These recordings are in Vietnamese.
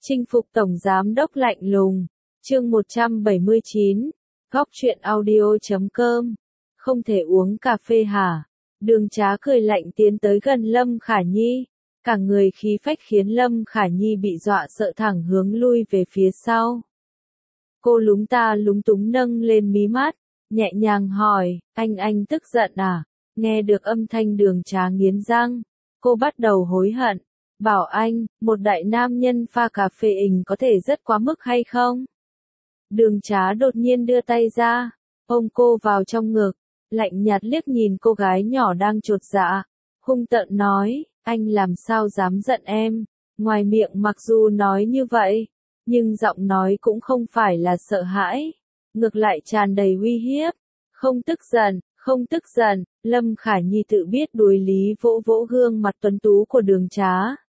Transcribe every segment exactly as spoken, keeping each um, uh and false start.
Chinh phục tổng giám đốc lạnh lùng. Chương một trăm bảy mươi chín. Góc truyện audio chấm com. Không thể uống cà phê hả? Đường Trá cười lạnh tiến tới gần Lâm Khả Nhi. Cả người khí phách khiến Lâm Khả Nhi bị dọa sợ thẳng hướng lui về phía sau. Cô lúng ta lúng túng nâng lên mí mắt, nhẹ nhàng hỏi, anh anh tức giận à? Nghe được âm thanh Đường Trá nghiến răng, cô bắt đầu hối hận. Bảo anh, một đại nam nhân pha cà phê ình có thể rất quá mức hay không? Đường Trá đột nhiên đưa tay ra, ôm cô vào trong ngực, lạnh nhạt liếc nhìn cô gái nhỏ đang chột dạ, hung tợn nói, anh làm sao dám giận em? Ngoài miệng mặc dù nói như vậy, nhưng giọng nói cũng không phải là sợ hãi, ngược lại tràn đầy uy hiếp. Không tức giận, không tức giận, Lâm Khả Nhi tự biết đối lý vỗ vỗ gương mặt tuấn tú của Đường Trá.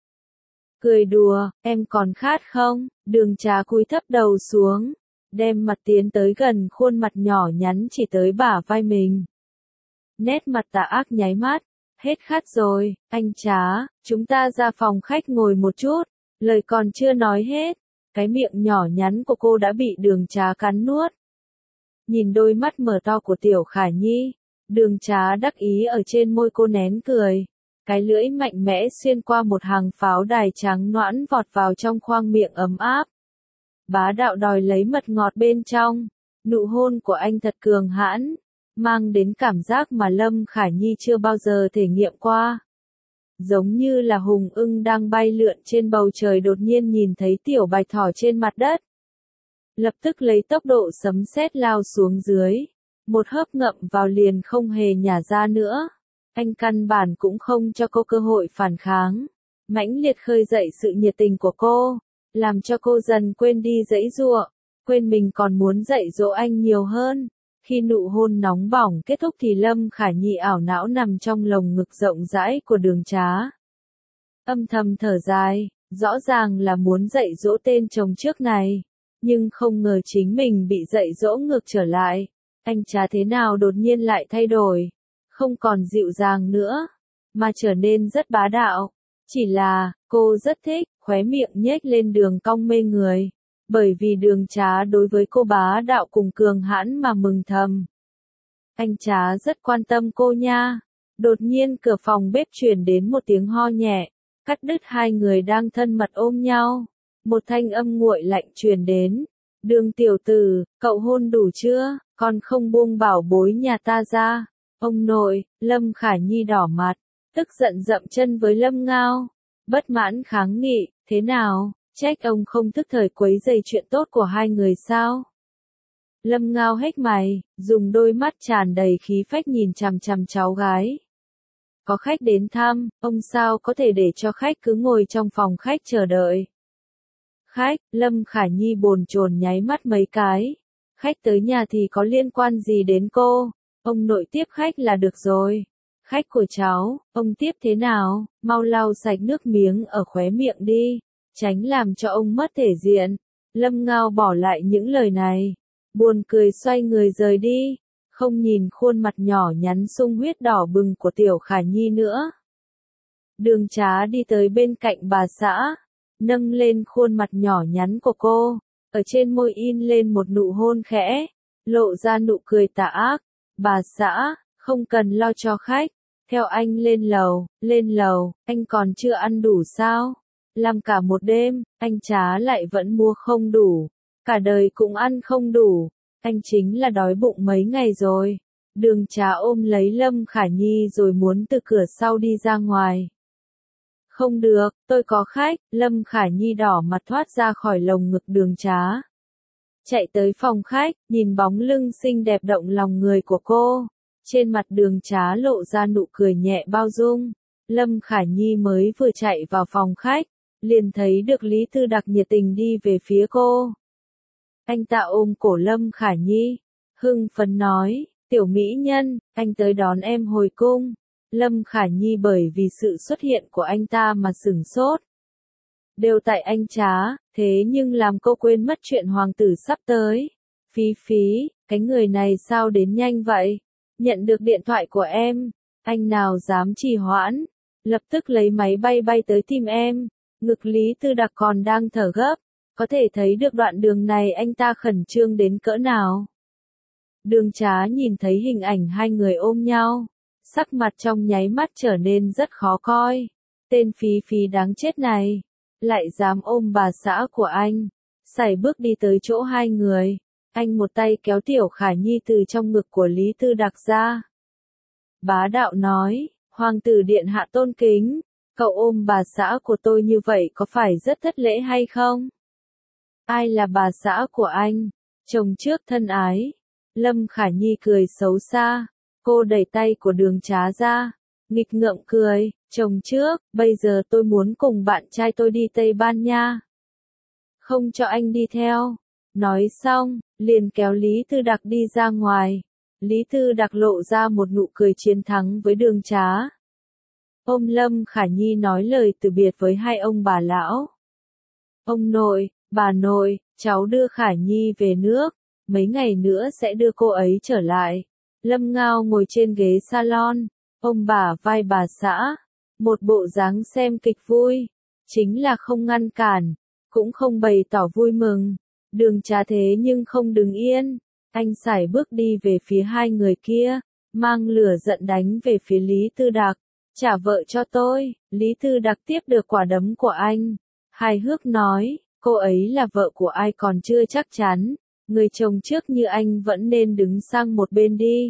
Cười đùa, em còn khát không? Đường Trá cúi thấp đầu xuống, đem mặt tiến tới gần khuôn mặt nhỏ nhắn chỉ tới bả vai mình. Nét mặt tà ác nháy mắt, hết khát rồi, anh Trá, chúng ta ra phòng khách ngồi một chút. Lời còn chưa nói hết, cái miệng nhỏ nhắn của cô đã bị Đường Trá cắn nuốt. Nhìn đôi mắt mở to của Tiểu Khả Nhi, Đường Trá đắc ý ở trên môi cô nén cười. Cái lưỡi mạnh mẽ xuyên qua một hàng pháo đài trắng nõn vọt vào trong khoang miệng ấm áp. Bá đạo đòi lấy mật ngọt bên trong. Nụ hôn của anh thật cường hãn, mang đến cảm giác mà Lâm Khả Nhi chưa bao giờ thể nghiệm qua. Giống như là hùng ưng đang bay lượn trên bầu trời đột nhiên nhìn thấy tiểu bạch thỏ trên mặt đất. Lập tức lấy tốc độ sấm sét lao xuống dưới. Một hớp ngậm vào liền không hề nhả ra nữa. Anh căn bản cũng không cho cô cơ hội phản kháng. Mãnh liệt khơi dậy sự nhiệt tình của cô, làm cho cô dần quên đi giãy giụa, quên mình còn muốn dạy dỗ anh nhiều hơn. Khi nụ hôn nóng bỏng kết thúc thì Lâm Khả Nhi ảo não nằm trong lồng ngực rộng rãi của Đường Trá. Âm thầm thở dài, rõ ràng là muốn dạy dỗ tên chồng trước này, nhưng không ngờ chính mình bị dạy dỗ ngược trở lại. Anh Trá thế nào đột nhiên lại thay đổi, không còn dịu dàng nữa, mà trở nên rất bá đạo. Chỉ là, cô rất thích, khóe miệng nhếch lên đường cong mê người. Bởi vì Đường Trá đối với cô bá đạo cùng cường hãn mà mừng thầm. Anh Trá rất quan tâm cô nha. Đột nhiên cửa phòng bếp truyền đến một tiếng ho nhẹ, cắt đứt hai người đang thân mật ôm nhau. Một thanh âm nguội lạnh truyền đến. Đường tiểu tử, cậu hôn đủ chưa, còn không buông bảo bối nhà ta ra. Ông nội, Lâm Khả Nhi đỏ mặt, tức giận dậm chân với Lâm Ngao. Bất mãn kháng nghị, thế nào, trách ông không thức thời quấy rầy chuyện tốt của hai người sao? Lâm Ngao hếch mày, dùng đôi mắt tràn đầy khí phách nhìn chằm chằm cháu gái. Có khách đến thăm, ông sao có thể để cho khách cứ ngồi trong phòng khách chờ đợi? Khách, Lâm Khả Nhi bồn chồn nháy mắt mấy cái. Khách tới nhà thì có liên quan gì đến cô? Ông nội tiếp khách là được rồi. Khách của cháu, ông tiếp thế nào, mau lau sạch nước miếng ở khóe miệng đi, tránh làm cho ông mất thể diện. Lâm Ngao bỏ lại những lời này, buồn cười xoay người rời đi, không nhìn khuôn mặt nhỏ nhắn sung huyết đỏ bừng của Tiểu Khả Nhi nữa. Đường Trá đi tới bên cạnh bà xã, nâng lên khuôn mặt nhỏ nhắn của cô, ở trên môi in lên một nụ hôn khẽ, lộ ra nụ cười tà ác. Bà xã, không cần lo cho khách, theo anh lên lầu, lên lầu, anh còn chưa ăn đủ sao? Làm cả một đêm, anh Trá lại vẫn mua không đủ, cả đời cũng ăn không đủ, anh chính là đói bụng mấy ngày rồi. Đường Trá ôm lấy Lâm Khả Nhi rồi muốn từ cửa sau đi ra ngoài. Không được, tôi có khách. Lâm Khả Nhi đỏ mặt thoát ra khỏi lồng ngực Đường Trá. Chạy tới phòng khách, nhìn bóng lưng xinh đẹp động lòng người của cô. Trên mặt Đường Trá lộ ra nụ cười nhẹ bao dung. Lâm Khả Nhi mới vừa chạy vào phòng khách, liền thấy được Lý Tư Đặc nhiệt tình đi về phía cô. Anh ta ôm cổ Lâm Khả Nhi, hưng phấn nói, tiểu mỹ nhân, anh tới đón em hồi cung. Lâm Khả Nhi bởi vì sự xuất hiện của anh ta mà sửng sốt. Đều tại anh Trá, thế nhưng làm cô quên mất chuyện hoàng tử sắp tới. Phí phí, cái người này sao đến nhanh vậy? Nhận được điện thoại của em, anh nào dám trì hoãn, lập tức lấy máy bay bay tới tìm em. Ngực Lý Tư Đặc còn đang thở gấp, có thể thấy được đoạn đường này anh ta khẩn trương đến cỡ nào. Đường Trá nhìn thấy hình ảnh hai người ôm nhau, sắc mặt trong nháy mắt trở nên rất khó coi. Tên phí phí đáng chết này, lại dám ôm bà xã của anh. Sải bước đi tới chỗ hai người, anh một tay kéo Tiểu Khả Nhi từ trong ngực của Lý Tư Đặc ra. Bá đạo nói, hoàng tử điện hạ tôn kính, cậu ôm bà xã của tôi như vậy có phải rất thất lễ hay không? Ai là bà xã của anh? Chồng trước thân ái. Lâm Khả Nhi cười xấu xa, cô đẩy tay của Đường Trá ra, nghịch ngợm cười, chồng trước, bây giờ tôi muốn cùng bạn trai tôi đi Tây Ban Nha. Không cho anh đi theo. Nói xong, liền kéo Lý Tư Đặc đi ra ngoài. Lý Tư Đặc lộ ra một nụ cười chiến thắng với Đường Trá. Ông Lâm Khả Nhi nói lời từ biệt với hai ông bà lão. Ông nội, bà nội, cháu đưa Khả Nhi về nước, mấy ngày nữa sẽ đưa cô ấy trở lại. Lâm Ngao ngồi trên ghế salon, ông bà vai bà xã, một bộ dáng xem kịch vui, chính là không ngăn cản, cũng không bày tỏ vui mừng. Đường Trá thế nhưng không đứng yên, anh sải bước đi về phía hai người kia, mang lửa giận đánh về phía Lý Tư Đặc. Trả vợ cho tôi. Lý Tư Đặc tiếp được quả đấm của anh, hài hước nói, cô ấy là vợ của ai còn chưa chắc chắn, người chồng trước như anh vẫn nên đứng sang một bên đi.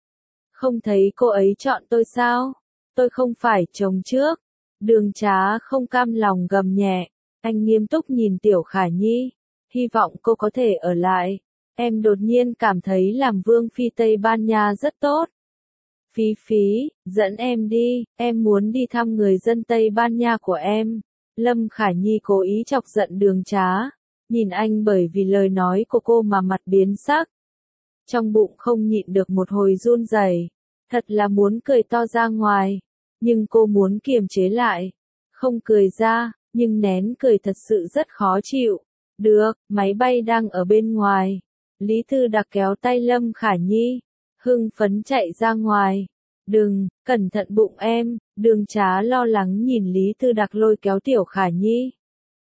Không thấy cô ấy chọn tôi sao? Tôi không phải chồng trước. Đường Trá không cam lòng gầm nhẹ, anh nghiêm túc nhìn Tiểu Khả Nhi, hy vọng cô có thể ở lại. Em đột nhiên cảm thấy làm vương phi Tây Ban Nha rất tốt. Phí phí, dẫn em đi, em muốn đi thăm người dân Tây Ban Nha của em. Lâm Khả Nhi cố ý chọc giận Đường Trá, nhìn anh bởi vì lời nói của cô mà mặt biến sắc. Trong bụng không nhịn được một hồi run rẩy, thật là muốn cười to ra ngoài, nhưng cô muốn kiềm chế lại, không cười ra, nhưng nén cười thật sự rất khó chịu. Được, máy bay đang ở bên ngoài. Lý Tư Đặc kéo tay Lâm Khả Nhi, hưng phấn chạy ra ngoài. Đừng, cẩn thận bụng em. Đường Trá lo lắng nhìn Lý Tư Đặc lôi kéo Tiểu Khả Nhi.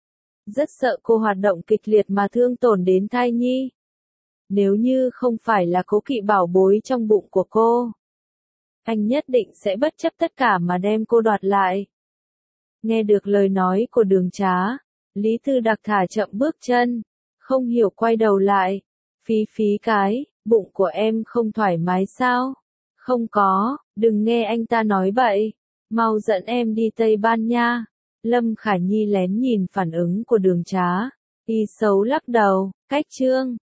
Rất sợ cô hoạt động kịch liệt mà thương tổn đến thai nhi. Nếu như không phải là cố kỵ bảo bối trong bụng của cô, anh nhất định sẽ bất chấp tất cả mà đem cô đoạt lại. Nghe được lời nói của Đường Trá, Lý Tư Đặc thả chậm bước chân, không hiểu quay đầu lại. Phí phí cái, bụng của em không thoải mái sao? Không có, đừng nghe anh ta nói bậy. Mau dẫn em đi Tây Ban Nha. Lâm Khả Nhi lén nhìn phản ứng của Đường Trá, y xấu lắc đầu, cách chương.